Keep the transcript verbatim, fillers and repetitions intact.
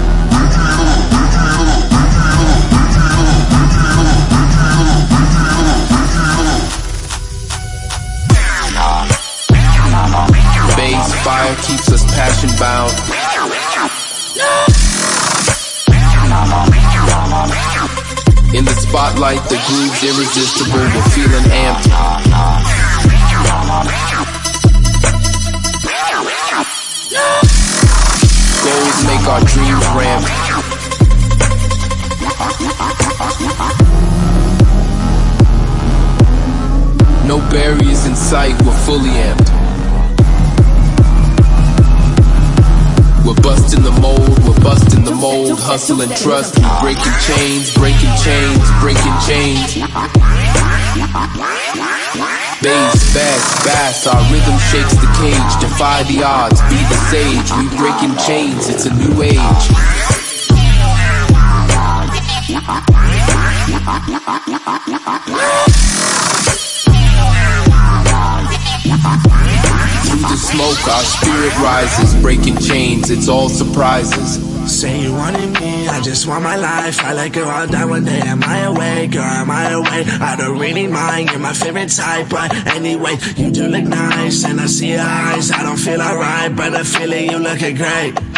Bass fire keeps us passion bound. In the spotlight, the groove's irresistible. We're feeling amped. Goals make our dreams ramp. No barriers in sight, we're fully amped. We're busting the mold, we're busting the mold. Hustle and trust, we breaking chains, breaking chains, breaking chains. Bass, bass, bass, our rhythm shakes the cage. Defy the odds, be the sage. We breaking chains, it's a new age. Through the smoke, our spirit rises. Breaking chains, it's all surprises. Say you wanted me, I just want my life. I like her all down one day. Am I awake or am I awake? I don't really mind, you're my favorite type. But anyway, you do look nice and I see your eyes. I don't feel alright, but I feel it, you looking great.